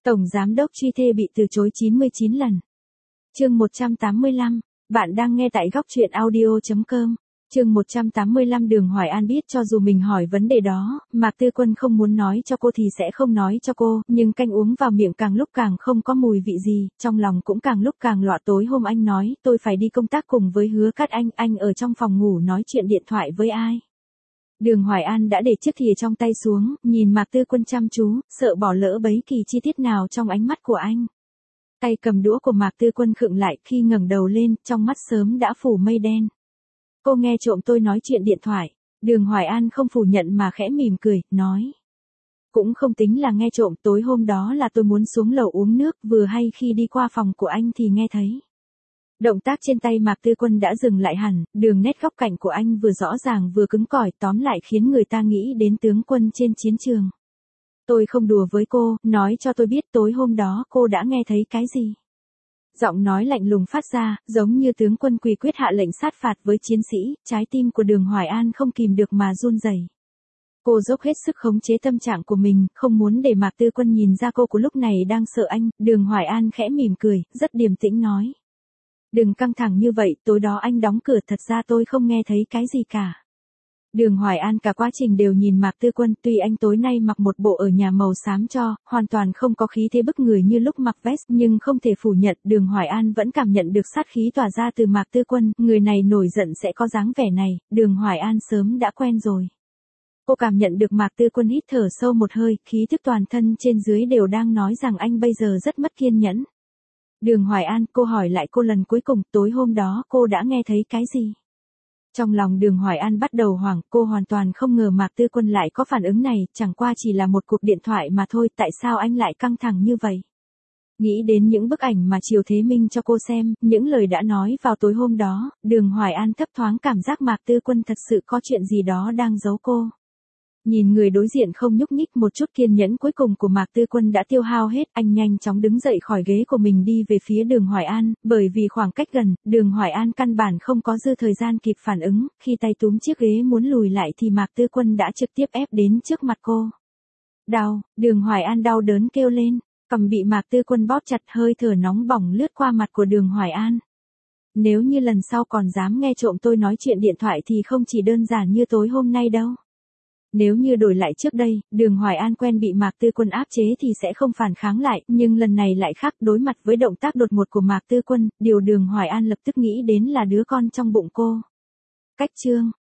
Tổng giám đốc truy thê bị từ chối 99 lần. Chương 185, bạn đang nghe tại góc truyện audio.com. Chương 185 Đường Hoài An biết cho dù mình hỏi vấn đề đó, Mạc Tư Quân không muốn nói cho cô thì sẽ không nói cho cô, nhưng canh uống vào miệng càng lúc càng không có mùi vị gì, trong lòng cũng càng lúc càng loạn. Tối hôm anh nói, tôi phải đi công tác cùng với Hứa Cát anh ở trong phòng ngủ nói chuyện điện thoại với ai? Đường Hoài An đã để chiếc thìa trong tay xuống, nhìn Mạc Tư Quân chăm chú, sợ bỏ lỡ bấy kỳ chi tiết nào trong ánh mắt của anh. Tay cầm đũa của Mạc Tư Quân khựng lại, khi ngẩng đầu lên, trong mắt sớm đã phủ mây đen. Cô nghe trộm tôi nói chuyện điện thoại. Đường Hoài An không phủ nhận mà khẽ mỉm cười, nói. Cũng không tính là nghe trộm, tối hôm đó là tôi muốn xuống lầu uống nước, vừa hay khi đi qua phòng của anh thì nghe thấy. Động tác trên tay Mạc Tư Quân đã dừng lại hẳn, đường nét góc cạnh của anh vừa rõ ràng vừa cứng cỏi, tóm lại khiến người ta nghĩ đến tướng quân trên chiến trường. Tôi không đùa với cô, nói cho tôi biết tối hôm đó cô đã nghe thấy cái gì. Giọng nói lạnh lùng phát ra, giống như tướng quân quỳ quyết hạ lệnh sát phạt với chiến sĩ, trái tim của Đường Hoài An không kìm được mà run rẩy. Cô dốc hết sức khống chế tâm trạng của mình, không muốn để Mạc Tư Quân nhìn ra cô của lúc này đang sợ anh. Đường Hoài An khẽ mỉm cười, rất điềm tĩnh nói. Đừng căng thẳng như vậy, tối đó anh đóng cửa, thật ra tôi không nghe thấy cái gì cả. Đường Hoài An cả quá trình đều nhìn Mạc Tư Quân, tuy anh tối nay mặc một bộ ở nhà màu xám cho, hoàn toàn không có khí thế bức người như lúc mặc vest, nhưng không thể phủ nhận, Đường Hoài An vẫn cảm nhận được sát khí tỏa ra từ Mạc Tư Quân, người này nổi giận sẽ có dáng vẻ này, Đường Hoài An sớm đã quen rồi. Cô cảm nhận được Mạc Tư Quân hít thở sâu một hơi, khí thức toàn thân trên dưới đều đang nói rằng anh bây giờ rất mất kiên nhẫn. Đường Hoài An, cô hỏi lại cô lần cuối cùng, tối hôm đó cô đã nghe thấy cái gì? Trong lòng Đường Hoài An bắt đầu hoảng, cô hoàn toàn không ngờ Mạc Tư Quân lại có phản ứng này, chẳng qua chỉ là một cuộc điện thoại mà thôi, tại sao anh lại căng thẳng như vậy? Nghĩ đến những bức ảnh mà Triều Thế Minh cho cô xem, những lời đã nói vào tối hôm đó, Đường Hoài An thấp thoáng cảm giác Mạc Tư Quân thật sự có chuyện gì đó đang giấu cô. Nhìn người đối diện không nhúc nhích, một chút kiên nhẫn cuối cùng của Mạc Tư Quân đã tiêu hao hết, anh nhanh chóng đứng dậy khỏi ghế của mình đi về phía Đường Hoài An, bởi vì khoảng cách gần, Đường Hoài An căn bản không có dư thời gian kịp phản ứng, khi tay túm chiếc ghế muốn lùi lại thì Mạc Tư Quân đã trực tiếp ép đến trước mặt cô. Đau, Đường Hoài An đau đớn kêu lên, cầm bị Mạc Tư Quân bóp chặt, hơi thở nóng bỏng lướt qua mặt của Đường Hoài An. Nếu như lần sau còn dám nghe trộm tôi nói chuyện điện thoại thì không chỉ đơn giản như tối hôm nay đâu. Nếu như đổi lại trước đây, Đường Hoài An quen bị Mạc Tư Quân áp chế thì sẽ không phản kháng lại, nhưng lần này lại khác, đối mặt với động tác đột ngột của Mạc Tư Quân, điều Đường Hoài An lập tức nghĩ đến là đứa con trong bụng cô. Cách chương,